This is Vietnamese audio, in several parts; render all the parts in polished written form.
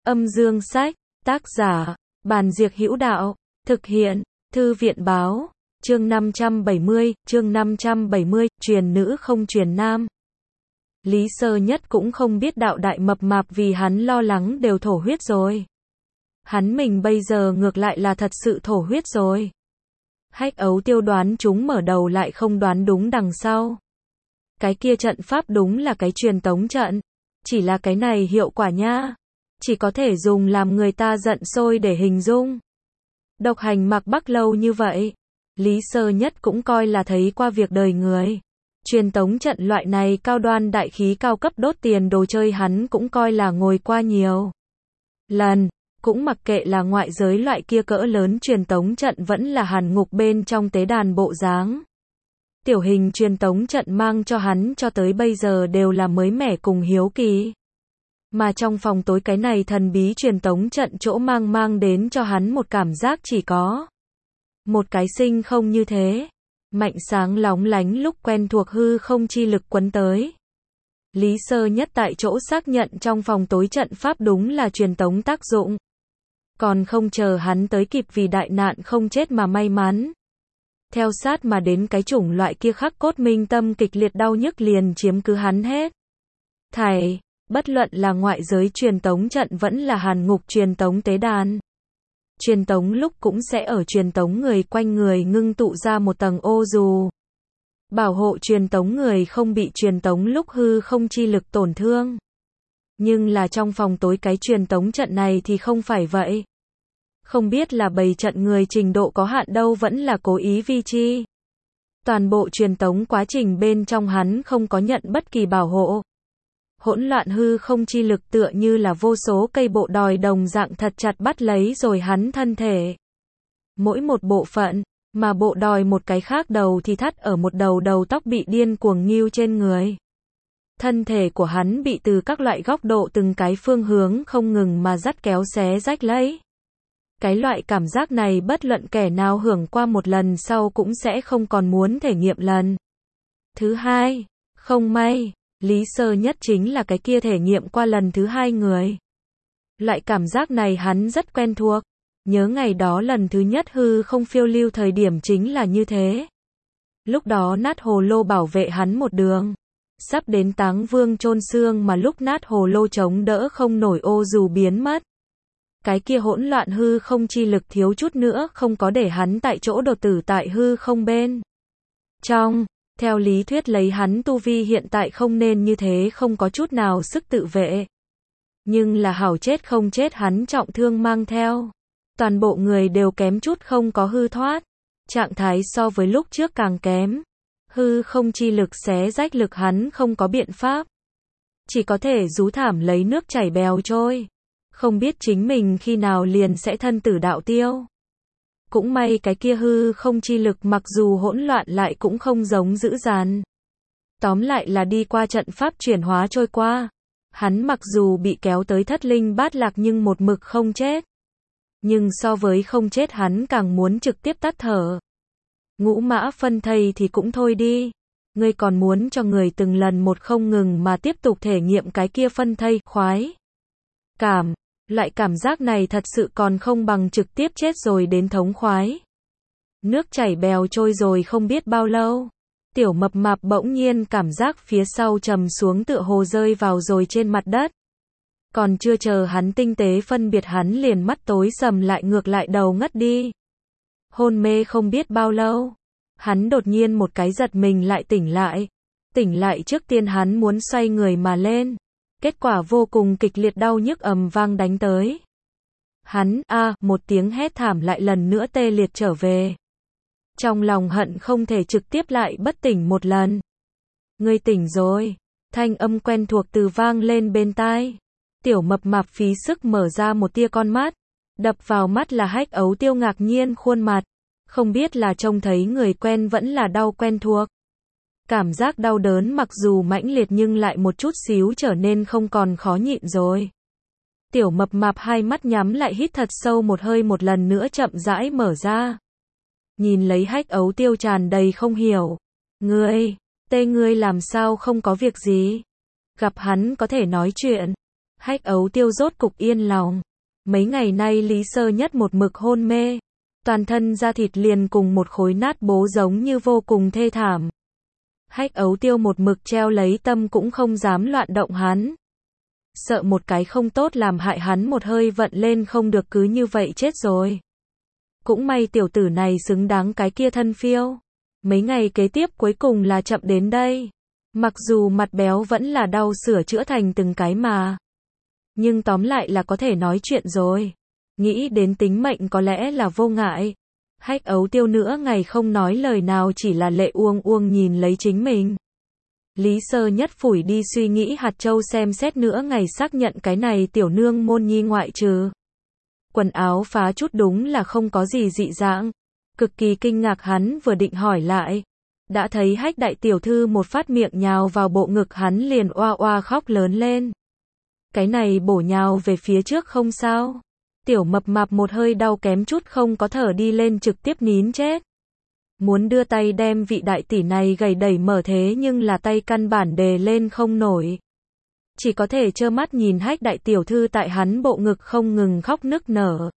Âm dương sách, tác giả, Bàn Diệc Hữu Đạo, thực hiện, Thư viện Báo, chương 570, truyền nữ không truyền nam. Lý Sơ Nhất cũng không biết đạo đại mập mạp vì hắn lo lắng đều thổ huyết rồi. Hắn mình bây giờ ngược lại là thật sự thổ huyết rồi. Hách Ấu Tiêu đoán chúng mở đầu lại không đoán đúng đằng sau. Cái kia trận pháp đúng là cái truyền tống trận. Chỉ là cái này hiệu quả nha. Chỉ có thể dùng làm người ta giận sôi để hình dung. Độc hành Mạc Bắc lâu như vậy. Lý Sơ Nhất cũng coi là thấy qua việc đời người. Truyền tống trận loại này cao đoan đại khí cao cấp đốt tiền đồ chơi hắn cũng coi là ngồi qua nhiều lần. Cũng mặc kệ là ngoại giới loại kia cỡ lớn truyền tống trận vẫn là hàn ngục bên trong tế đàn bộ dáng. Tiểu hình truyền tống trận mang cho hắn cho tới bây giờ đều là mới mẻ cùng hiếu kỳ. Mà trong phòng tối cái này thần bí truyền tống trận chỗ mang đến cho hắn một cảm giác chỉ có một cái sinh không như thế. Mạnh sáng lóng lánh lúc quen thuộc hư không chi lực quấn tới. Lý Sơ Nhất tại chỗ xác nhận trong phòng tối trận pháp đúng là truyền tống tác dụng. Còn không chờ hắn tới kịp vì đại nạn không chết mà may mắn. Theo sát mà đến cái chủng loại kia khắc cốt minh tâm kịch liệt đau nhức liền chiếm cứ hắn hết. Thảy, bất luận là ngoại giới truyền tống trận vẫn là hàn ngục truyền tống tế đàn. Truyền tống lúc cũng sẽ ở truyền tống người quanh người ngưng tụ ra một tầng ô dù. Bảo hộ truyền tống người không bị truyền tống lúc hư không chi lực tổn thương. Nhưng là trong phòng tối cái truyền tống trận này thì không phải vậy. Không biết là bày trận người trình độ có hạn đâu vẫn là cố ý vi chi. Toàn bộ truyền tống quá trình bên trong hắn không có nhận bất kỳ bảo hộ. Hỗn loạn hư không chi lực tựa như là vô số cây bộ đòi đồng dạng thật chặt bắt lấy rồi hắn thân thể. Mỗi một bộ phận, mà bộ đòi một cái khác đầu thì thắt ở một đầu tóc bị điên cuồng nghiêu trên người. Thân thể của hắn bị từ các loại góc độ từng cái phương hướng không ngừng mà dắt kéo xé rách lấy. Cái loại cảm giác này bất luận kẻ nào hưởng qua một lần sau cũng sẽ không còn muốn thể nghiệm lần thứ hai. Không may, Lý Sơ Nhất chính là cái kia thể nghiệm qua lần thứ hai người. Loại cảm giác này hắn rất quen thuộc. Nhớ ngày đó lần thứ nhất hư không phiêu lưu thời điểm chính là như thế. Lúc đó nát hồ lô bảo vệ hắn một đường. Sắp đến Táng Vương chôn xương mà lúc nát hồ lô chống đỡ không nổi ô dù biến mất. Cái kia hỗn loạn hư không chi lực thiếu chút nữa không có để hắn tại chỗ đột tử tại hư không bên trong. Theo lý thuyết lấy hắn tu vi hiện tại không nên như thế không có chút nào sức tự vệ. Nhưng là hảo chết không chết hắn trọng thương mang theo. Toàn bộ người đều kém chút không có hư thoát. Trạng thái so với lúc trước càng kém. Hư không chi lực xé rách lực hắn không có biện pháp. Chỉ có thể rú thảm lấy nước chảy bèo trôi. Không biết chính mình khi nào liền sẽ thân tử đạo tiêu. Cũng may cái kia hư không chi lực mặc dù hỗn loạn lại cũng không giống dữ dằn. Tóm lại là đi qua trận pháp chuyển hóa trôi qua. Hắn mặc dù bị kéo tới thất linh bát lạc nhưng một mực không chết. Nhưng so với không chết hắn càng muốn trực tiếp tắt thở. Ngũ mã phân thây thì cũng thôi đi. Ngươi còn muốn cho người từng lần một không ngừng mà tiếp tục thể nghiệm cái kia phân thây khoái cảm. Loại cảm giác này thật sự còn không bằng trực tiếp chết rồi đến thống khoái. Nước chảy bèo trôi rồi không biết bao lâu. Tiểu mập mạp bỗng nhiên cảm giác phía sau trầm xuống tựa hồ rơi vào rồi trên mặt đất. Còn chưa chờ hắn tinh tế phân biệt hắn liền mắt tối sầm lại ngược lại đầu ngất đi. Hôn mê không biết bao lâu. Hắn đột nhiên một cái giật mình lại tỉnh lại. Tỉnh lại trước tiên hắn muốn xoay người mà lên. Kết quả vô cùng kịch liệt đau nhức ầm vang đánh tới. Hắn, một tiếng hét thảm lại lần nữa tê liệt trở về. Trong lòng hận không thể trực tiếp lại bất tỉnh một lần. Ngươi tỉnh rồi. Thanh âm quen thuộc từ vang lên bên tai. Tiểu mập mạp phí sức mở ra một tia con mắt. Đập vào mắt là Hách Ấu Tiêu ngạc nhiên khuôn mặt. Không biết là trông thấy người quen vẫn là đau quen thuộc. Cảm giác đau đớn mặc dù mãnh liệt nhưng lại một chút xíu trở nên không còn khó nhịn rồi. Tiểu mập mạp hai mắt nhắm lại hít thật sâu một hơi một lần nữa chậm rãi mở ra. Nhìn lấy Hách Ấu Tiêu tràn đầy không hiểu. Ngươi làm sao không có việc gì? Gặp hắn có thể nói chuyện. Hách Ấu Tiêu rốt cục yên lòng. Mấy ngày nay Lý Sơ Nhất một mực hôn mê. Toàn thân da thịt liền cùng một khối nát bố giống như vô cùng thê thảm. Hách Ấu Tiêu một mực treo lấy tâm cũng không dám loạn động hắn. Sợ một cái không tốt làm hại hắn một hơi vận lên không được cứ như vậy chết rồi. Cũng may tiểu tử này xứng đáng cái kia thân phiêu. Mấy ngày kế tiếp cuối cùng là chậm đến đây. Mặc dù mặt béo vẫn là đau sửa chữa thành từng cái mà. Nhưng tóm lại là có thể nói chuyện rồi. Nghĩ đến tính mệnh có lẽ là vô ngại. Hách Ấu Tiêu nữa ngày không nói lời nào chỉ là lệ uông uông nhìn lấy chính mình. Lý Sơ Nhất phủi đi suy nghĩ hạt châu xem xét nữa ngày xác nhận cái này tiểu nương môn nhi ngoại trừ. Quần áo phá chút đúng là không có gì dị dạng. Cực kỳ kinh ngạc hắn vừa định hỏi lại. Đã thấy Hách đại tiểu thư một phát miệng nhào vào bộ ngực hắn liền oa oa khóc lớn lên. Cái này bổ nhào về phía trước không sao. Tiểu mập mạp một hơi đau kém chút không có thở đi lên trực tiếp nín chết. Muốn đưa tay đem vị đại tỷ này gầy đẩy mở thế nhưng là tay căn bản đề lên không nổi. Chỉ có thể trơ mắt nhìn Hách đại tiểu thư tại hắn bộ ngực không ngừng khóc nức nở.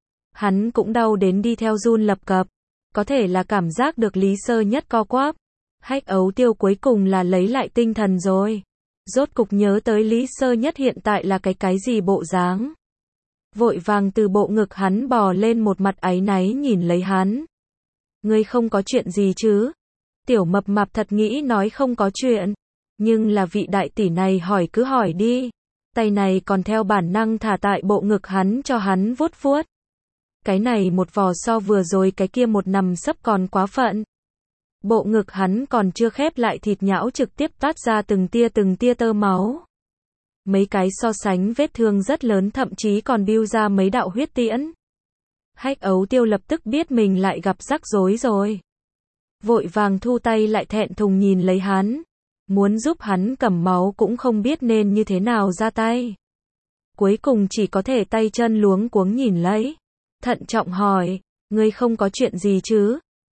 Hắn cũng đau đến đi theo run lập cập. Có thể là cảm giác được Lý Sơ Nhất co quắp. Hách Ấu Tiêu cuối cùng là lấy lại tinh thần rồi. Rốt cục nhớ tới Lý Sơ Nhất hiện tại là cái gì bộ dáng. Vội vàng từ bộ ngực hắn bò lên một mặt áy náy nhìn lấy hắn. Ngươi không có chuyện gì chứ? Tiểu mập mạp thật nghĩ nói không có chuyện. Nhưng là vị đại tỷ này hỏi cứ hỏi đi. Tay này còn theo bản năng thả tại bộ ngực hắn cho hắn vuốt vuốt. Cái này một vò so vừa rồi cái kia một nằm sấp còn quá phận. Bộ ngực hắn còn chưa khép lại thịt nhão trực tiếp toát ra từng tia tơ máu. Mấy cái so sánh vết thương rất lớn thậm chí còn biêu ra mấy đạo huyết tiễn. Hách Ấu Tiêu lập tức biết mình lại gặp rắc rối rồi. Vội vàng thu tay lại thẹn thùng nhìn lấy hắn. Muốn giúp hắn cầm máu cũng không biết nên như thế nào ra tay. Cuối cùng chỉ có thể tay chân luống cuống nhìn lấy. Thận trọng hỏi, ngươi không có chuyện gì chứ?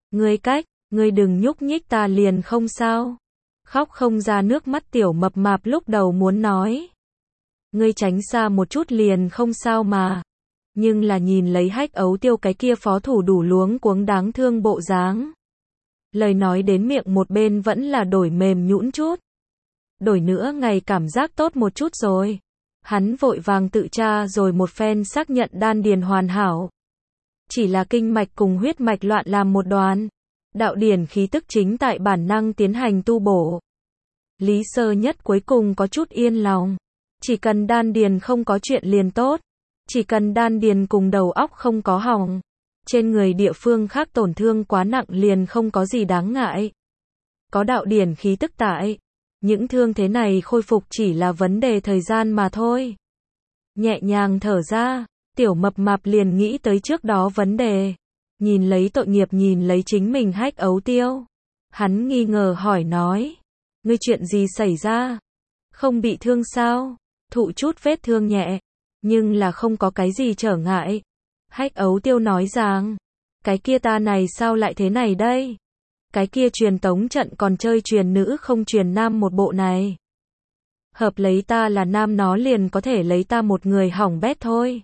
Ngươi đừng nhúc nhích ta liền không sao. Khóc không ra nước mắt tiểu mập mạp lúc đầu muốn nói. Ngươi tránh xa một chút liền không sao mà. Nhưng là nhìn lấy Hách Ấu Tiêu cái kia phó thủ đủ luống cuống đáng thương bộ dáng. Lời nói đến miệng một bên vẫn là đổi mềm nhũn chút. Đổi nữa ngày cảm giác tốt một chút rồi. Hắn vội vàng tự tra rồi một phen xác nhận đan điền hoàn hảo. Chỉ là kinh mạch cùng huyết mạch loạn làm một đoàn. Đạo điển khí tức chính tại bản năng tiến hành tu bổ. Lý Sơ Nhất cuối cùng có chút yên lòng. Chỉ cần đan điền không có chuyện liền tốt. Chỉ cần đan điền cùng đầu óc không có hỏng. Trên người địa phương khác tổn thương quá nặng liền không có gì đáng ngại. Có đạo điển khí tức tại. Những thương thế này khôi phục chỉ là vấn đề thời gian mà thôi. Nhẹ nhàng thở ra, tiểu mập mạp liền nghĩ tới trước đó vấn đề. Nhìn lấy tội nghiệp nhìn lấy chính mình Hách Ấu Tiêu. Hắn nghi ngờ hỏi nói. Ngươi chuyện gì xảy ra? Không bị thương sao? Thụ chút vết thương nhẹ. Nhưng là không có cái gì trở ngại. Hách Ấu Tiêu nói rằng. Cái kia ta này sao lại thế này đây? Cái kia truyền tống trận còn chơi truyền nữ không truyền nam một bộ này. Hợp lấy ta là nam nó liền có thể lấy ta một người hỏng bét thôi.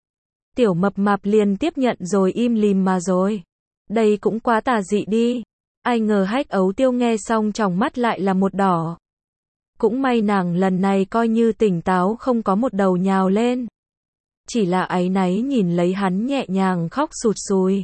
Tiểu mập mạp liền tiếp nhận rồi im lìm mà rồi. Đây cũng quá tà dị đi. Ai ngờ Hách Ấu Tiêu nghe xong tròng mắt lại là một đỏ. Cũng may nàng lần này coi như tỉnh táo không có một đầu nhào lên. Chỉ là áy náy nhìn lấy hắn nhẹ nhàng khóc sụt sùi.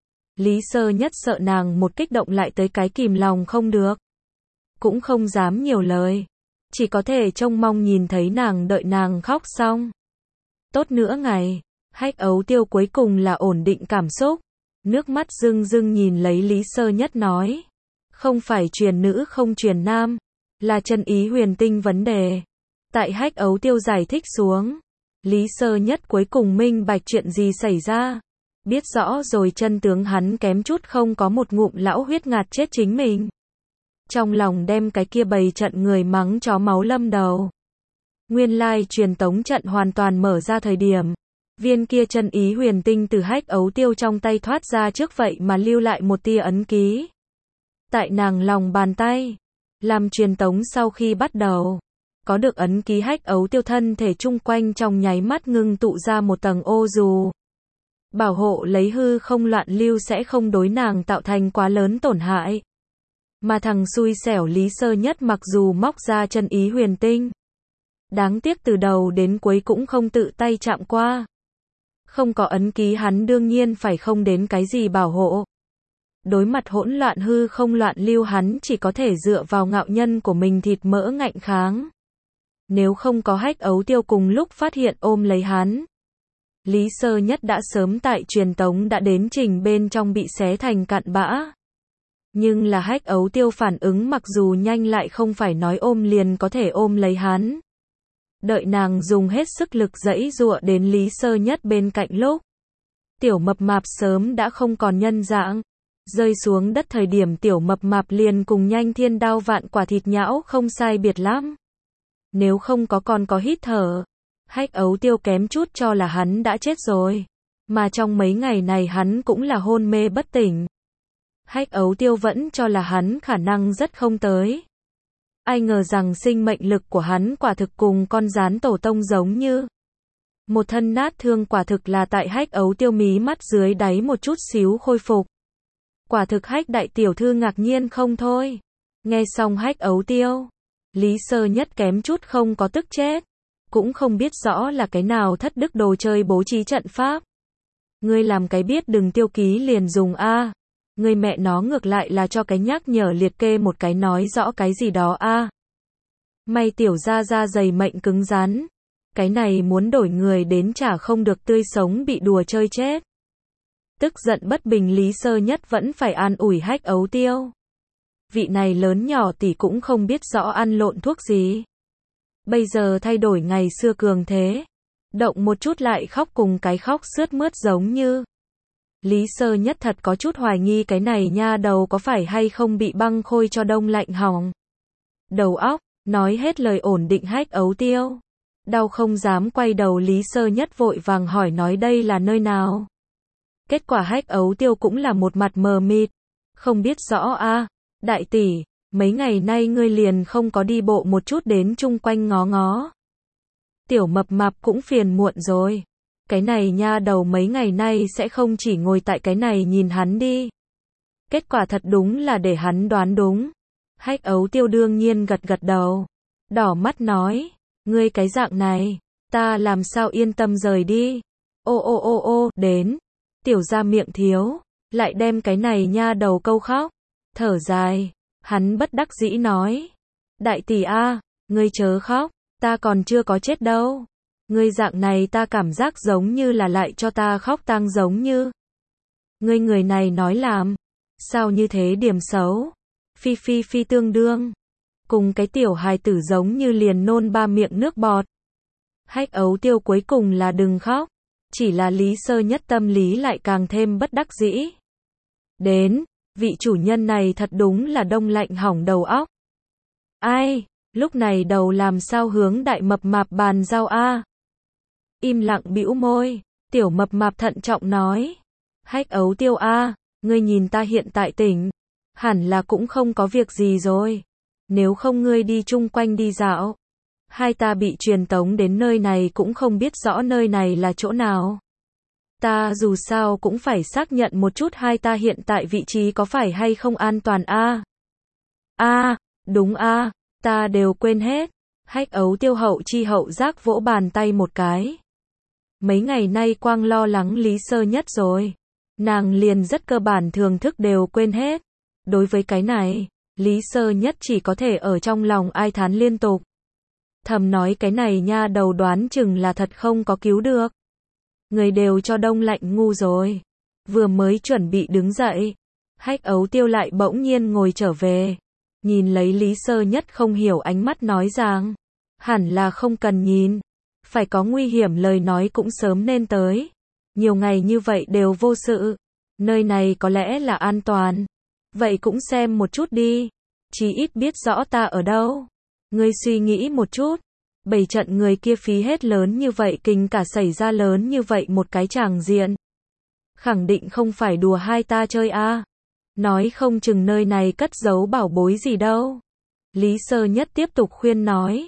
Lý Sơ Nhất sợ nàng một kích động lại tới cái kìm lòng không được. Cũng không dám nhiều lời. Chỉ có thể trông mong nhìn thấy nàng đợi nàng khóc xong. Tốt nữa ngày. Hách Ấu Tiêu cuối cùng là ổn định cảm xúc. Nước mắt rưng rưng nhìn lấy Lý Sơ Nhất nói. Không phải truyền nữ không truyền nam. Là chân ý huyền tinh vấn đề. Tại Hách Ấu Tiêu giải thích xuống. Lý Sơ Nhất cuối cùng minh bạch chuyện gì xảy ra. Biết rõ rồi chân tướng hắn kém chút không có một ngụm lão huyết ngạt chết chính mình. Trong lòng đem cái kia bầy trận người mắng chó máu lâm đầu. Nguyên lai truyền tống trận hoàn toàn mở ra thời điểm. Viên kia chân ý huyền tinh từ Hách Ấu Tiêu trong tay thoát ra trước vậy mà lưu lại một tia ấn ký. Tại nàng lòng bàn tay. Làm truyền tống sau khi bắt đầu. Có được ấn ký hách ấu tiêu, thân thể chung quanh trong nháy mắt ngưng tụ ra một tầng ô dù. Bảo hộ lấy hư không loạn lưu sẽ không đối nàng tạo thành quá lớn tổn hại. Mà thằng xui xẻo Lý Sơ Nhất mặc dù móc ra chân ý huyền tinh, đáng tiếc từ đầu đến cuối cũng không tự tay chạm qua. Không có ấn ký hắn đương nhiên phải không đến cái gì bảo hộ. Đối mặt hỗn loạn hư không loạn lưu, hắn chỉ có thể dựa vào ngạo nhân của mình thịt mỡ ngạnh kháng. Nếu không có hách ấu tiêu cùng lúc phát hiện ôm lấy hắn, Lý Sơ Nhất đã sớm tại truyền tống đã đến trình bên trong bị xé thành cặn bã. Nhưng là hách ấu tiêu phản ứng mặc dù nhanh lại không phải nói ôm liền có thể ôm lấy hắn. Đợi nàng dùng hết sức lực giãy giụa đến Lý Sơ Nhất bên cạnh lúc, tiểu mập mạp sớm đã không còn nhân dạng. Rơi xuống đất thời điểm tiểu mập mạp liền cùng nhanh thiên đao vạn quả thịt nhão không sai biệt lắm. Nếu không có còn có hít thở, hách ấu tiêu kém chút cho là hắn đã chết rồi. Mà trong mấy ngày này hắn cũng là hôn mê bất tỉnh. Hách ấu tiêu vẫn cho là hắn khả năng rất không tới. Ai ngờ rằng sinh mệnh lực của hắn quả thực cùng con gián tổ tông giống như. Một thân nát thương quả thực là tại hách ấu tiêu mí mắt dưới đáy một chút xíu khôi phục. Quả thực hách đại tiểu thư ngạc nhiên không thôi. Nghe xong hách ấu tiêu, Lý Sơ Nhất kém chút không có tức chết. Cũng không biết rõ là cái nào thất đức đồ chơi bố trí trận pháp. Ngươi làm cái biết đừng tiêu ký liền dùng a. Ngươi mẹ nó ngược lại là cho cái nhắc nhở liệt kê một cái nói rõ cái gì đó a. May tiểu gia gia dày mệnh cứng rắn. Cái này muốn đổi người đến chả không được tươi sống bị đùa chơi chết. Tức giận bất bình Lý Sơ Nhất vẫn phải an ủi hách ấu tiêu. Vị này lớn nhỏ tỷ cũng không biết rõ ăn lộn thuốc gì. Bây giờ thay đổi ngày xưa cường thế. Động một chút lại khóc cùng cái khóc sướt mướt giống như. Lý Sơ Nhất thật có chút hoài nghi cái này nha đầu có phải hay không bị băng khôi cho đông lạnh hỏng. Đầu óc, nói hết lời ổn định hách ấu tiêu. Đau không dám quay đầu Lý Sơ Nhất vội vàng hỏi nói đây là nơi nào. Kết quả hách ấu tiêu cũng là một mặt mờ mịt. Không biết rõ a. Đại tỷ, mấy ngày nay ngươi liền không có đi bộ một chút đến chung quanh ngó ngó. Tiểu mập mạp cũng phiền muộn rồi. Cái này nha đầu mấy ngày nay sẽ không chỉ ngồi tại cái này nhìn hắn đi. Kết quả thật đúng là để hắn đoán đúng. Hách ấu tiêu đương nhiên gật gật đầu. Đỏ mắt nói, ngươi cái dạng này, ta làm sao yên tâm rời đi. Ô, đến. Tiểu ra miệng thiếu, lại đem cái này nha đầu câu khóc. Thở dài, hắn bất đắc dĩ nói. Đại tỷ a, ngươi chớ khóc, ta còn chưa có chết đâu. Ngươi dạng này ta cảm giác giống như là lại cho ta khóc tang giống như. Ngươi người này nói làm. Sao như thế điểm xấu. Phi tương đương. Cùng cái tiểu hài tử giống như liền nôn ba miệng nước bọt. Hách ấu tiêu cuối cùng là đừng khóc. Chỉ là Lý Sơ Nhất tâm lý lại càng thêm bất đắc dĩ. Đến, vị chủ nhân này thật đúng là đông lạnh hỏng đầu óc. Ai, lúc này đầu làm sao hướng đại mập mạp bàn giao a. Im lặng bĩu môi, tiểu mập mạp thận trọng nói. Hách ấu tiêu a, ngươi nhìn ta hiện tại tỉnh. Hẳn là cũng không có việc gì rồi. Nếu không ngươi đi chung quanh đi dạo. Hai ta bị truyền tống đến nơi này cũng không biết rõ nơi này là chỗ nào. Ta dù sao cũng phải xác nhận một chút hai ta hiện tại vị trí có phải hay không an toàn a. Đúng a, ta đều quên hết. Hách ấu tiêu hậu chi hậu giác vỗ bàn tay một cái. Mấy ngày nay quang lo lắng Lý Sơ Nhất rồi. Nàng liền rất cơ bản thường thức đều quên hết. Đối với cái này, Lý Sơ Nhất chỉ có thể ở trong lòng ai thán liên tục. Thầm nói cái này nha đầu đoán chừng là thật không có cứu được. Người đều cho đông lạnh ngu rồi. Vừa mới chuẩn bị đứng dậy, hách ấu tiêu lại bỗng nhiên ngồi trở về. Nhìn lấy Lý Sơ Nhất không hiểu ánh mắt nói rằng, hẳn là không cần nhìn. Phải có nguy hiểm lời nói cũng sớm nên tới. Nhiều ngày như vậy đều vô sự. Nơi này có lẽ là an toàn. Vậy cũng xem một chút đi. Chí ít biết rõ ta ở đâu. Ngươi suy nghĩ một chút. Bảy trận người kia phí hết lớn như vậy kinh cả xảy ra lớn như vậy một cái tràng diện. Khẳng định không phải đùa hai ta chơi a. Nói không chừng nơi này cất giấu bảo bối gì đâu. Lý Sơ Nhất tiếp tục khuyên nói.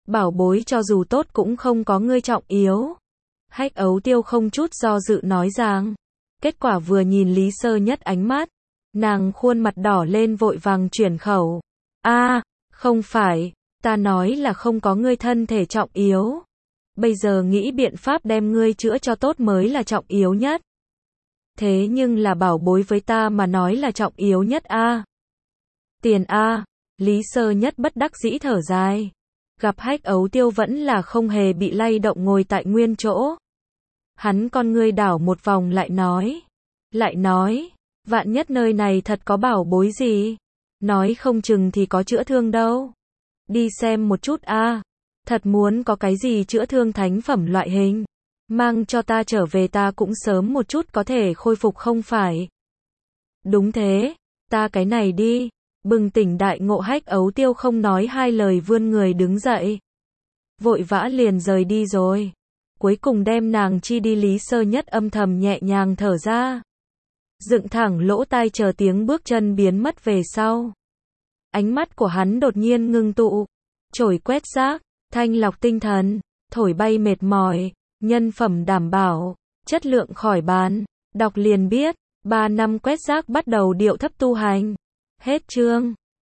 Bảo bối cho dù tốt cũng không có ngươi trọng yếu. Hách Ấu Tiêu không chút do dự nói rằng. Kết quả vừa nhìn Lý Sơ Nhất ánh mắt, nàng khuôn mặt đỏ lên vội vàng chuyển khẩu. Không phải, ta nói là không có ngươi thân thể trọng yếu. Bây giờ nghĩ biện pháp đem ngươi chữa cho tốt mới là trọng yếu nhất. Thế nhưng là bảo bối với ta mà nói là trọng yếu nhất Tiền Lý Sơ Nhất bất đắc dĩ thở dài. Gặp Hách Ấu Tiêu vẫn là không hề bị lay động ngồi tại nguyên chỗ. Hắn con ngươi đảo một vòng lại nói, vạn nhất nơi này thật có bảo bối gì, nói không chừng thì có chữa thương đâu. Đi xem một chút thật muốn có cái gì chữa thương thánh phẩm loại hình, mang cho ta trở về ta cũng sớm một chút có thể khôi phục không phải. Đúng thế, ta cái này đi. Bừng tỉnh đại ngộ Hách Ấu Tiêu không nói hai lời vươn người đứng dậy. Vội vã liền rời đi rồi. Cuối cùng đem nàng chi đi Lý Sơ Nhất âm thầm nhẹ nhàng thở ra. Dựng thẳng lỗ tai chờ tiếng bước chân biến mất về sau. Ánh mắt của hắn đột nhiên ngưng tụ. Chổi quét rác, thanh lọc tinh thần, thổi bay mệt mỏi, nhân phẩm đảm bảo, chất lượng khỏi bàn. Đọc liền biết, 3 năm quét rác bắt đầu điệu thấp tu hành. Hết chương.